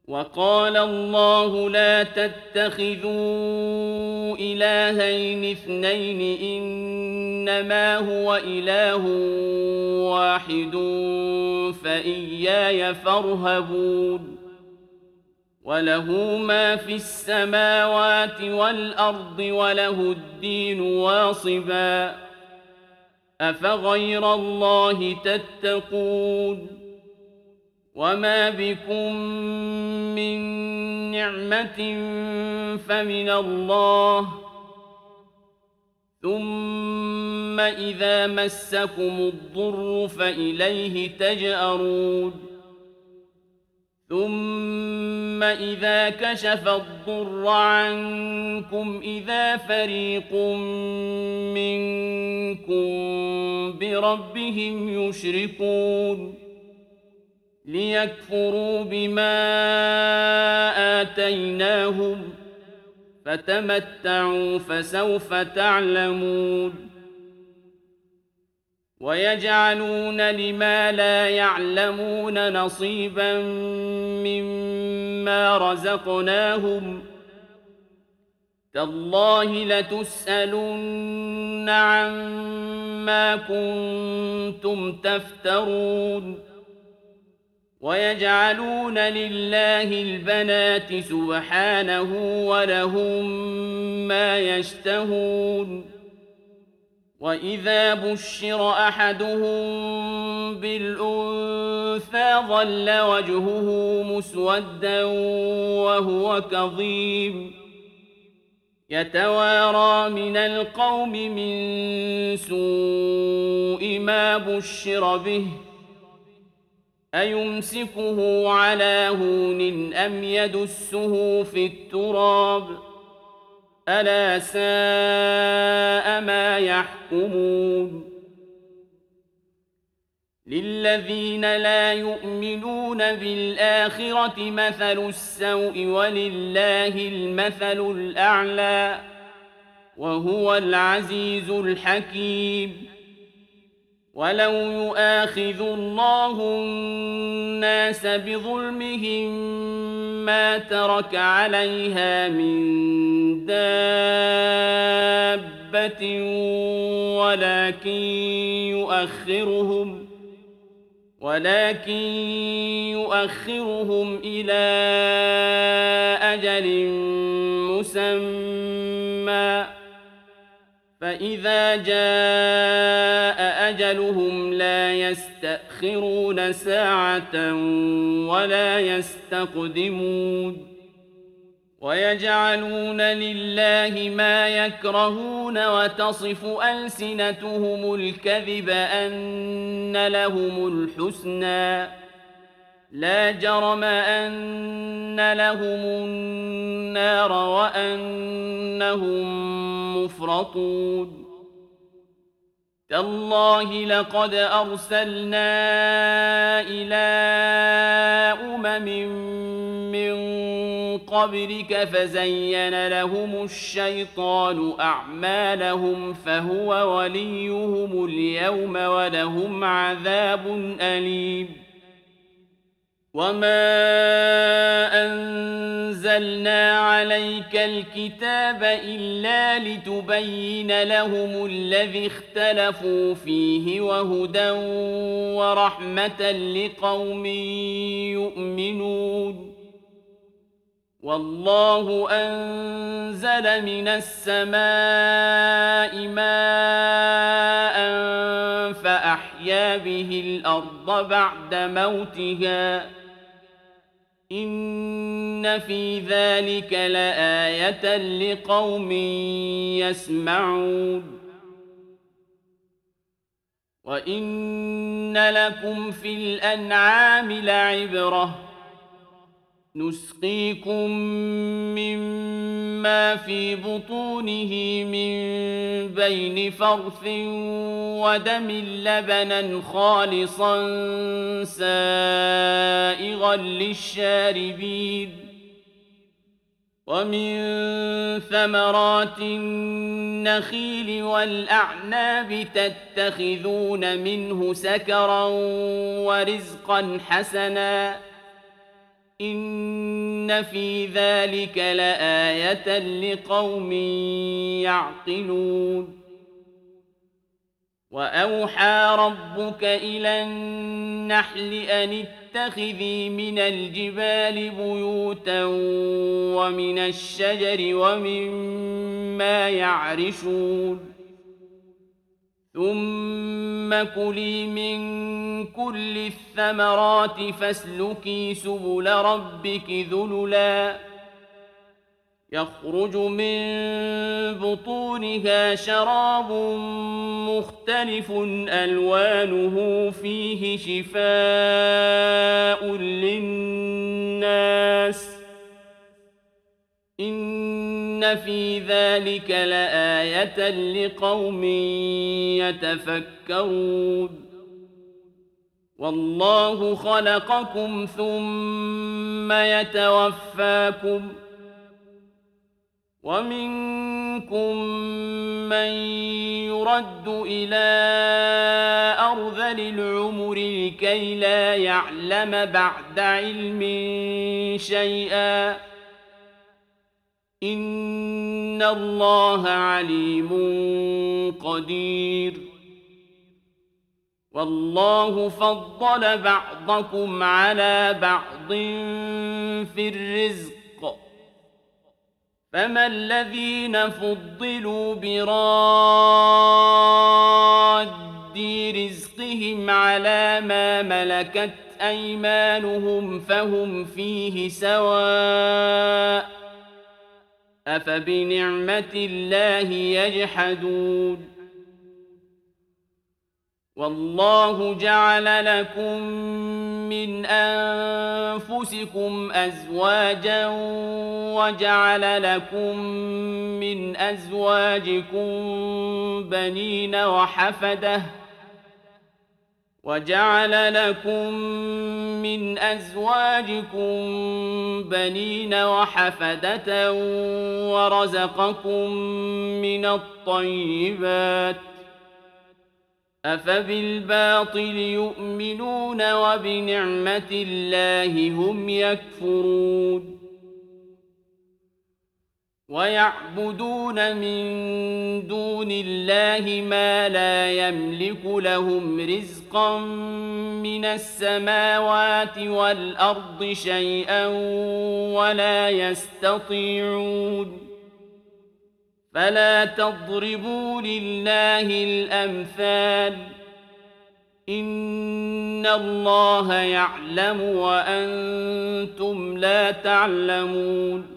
وقال الله لا تتخذوا إلهين اثنين إنما هو إله واحد فإياي فارهبون وله ما في السماوات والأرض وله الدين واصبا أفغير الله تتقون وما بكم من نعمة فمن الله ثم إذا مسكم الضر فإليه تجأرون ثم إذا كشف الضر عنكم إذا فريق منكم بربهم يشركون ليكفروا بما آتيناهم فتمتعوا فسوف تعلمون ويجعلون لما لا يعلمون نصيبا مما رزقناهم تالله لتسألن عما كنتم تفترون ويجعلون لله البنات سبحانه ولهم ما يشتهون وإذا بشر أحدهم بالأنثى ظل وجهه مسودا وهو كظيم يتوارى من القوم من سوء ما بشر به أيمسكه على هون أم يدسه في التراب ألا ساء ما يحكمون للذين لا يؤمنون بالآخرة مثل السوء ولله المثل الأعلى وهو العزيز الحكيم ولو يؤاخذ الله الناس بظلمهم ما ترك عليها من دابة ولكن يؤخرهم إلى أجل مسمى فإذا جاء أجلهم لا يستأخرون ساعة ولا يستقدمون ويجعلون لله ما يكرهون وتصف ألسنتهم الكذب أن لهم الحسنى لا جرم أن لهم النار وأنهم مفرطون تالله لقد أرسلنا إلى من قبلك فزين لهم الشيطان أعمالهم فهو وليهم اليوم ولهم عذاب أليم وما أنزلنا عليك الكتاب إلا لتبين لهم الذي اختلفوا فيه وهدى ورحمة لقوم يؤمنون والله أنزل من السماء ماء فأحيا به الأرض بعد موتها إن في ذلك لآية لقوم يسمعون وإن لكم في الأنعام لعبرة نسقيكم مما في بطونه من بين فرث ودم لبنا خالصا سائغا للشاربين ومن ثمرات النخيل والأعناب تتخذون منه سكرا ورزقا حسنا إن في ذلك لآية لقوم يعقلون وأوحى ربك إلى النحل أن اتخذي من الجبال بيوتا ومن الشجر ومما يعرشون ثم كلي من كل الثمرات فاسلكي سبل ربك ذللا يخرج من بطونها شراب مختلف ألوانه فيه شفاء للناس إن في ذلك لآية لقوم يتفكرون والله خلقكم ثم يتوفاكم ومنكم من يرد إلى أرذل العمر لكي لا يعلم بعد علم شيئا إن الله عليم قدير والله فضل بعضكم على بعض في الرزق فما الذين فضلوا براد رزقهم على ما ملكت أيمانهم فهم فيه سواء أفبنعمة الله يجحدون والله جعل لكم من أنفسكم أزواجا وجعل لكم من أزواجكم بنين وحفدة وجعل لكم من أزواجكم بنين وحفدة ورزقكم من الطيبات أفبالباطل يؤمنون وبنعمة الله هم يكفرون ويعبدون من دون الله ما لا يملك لهم رزقا من السماوات والأرض شيئا ولا يستطيعون فلا تضربوا لله الأمثال إن الله يعلم وأنتم لا تعلمون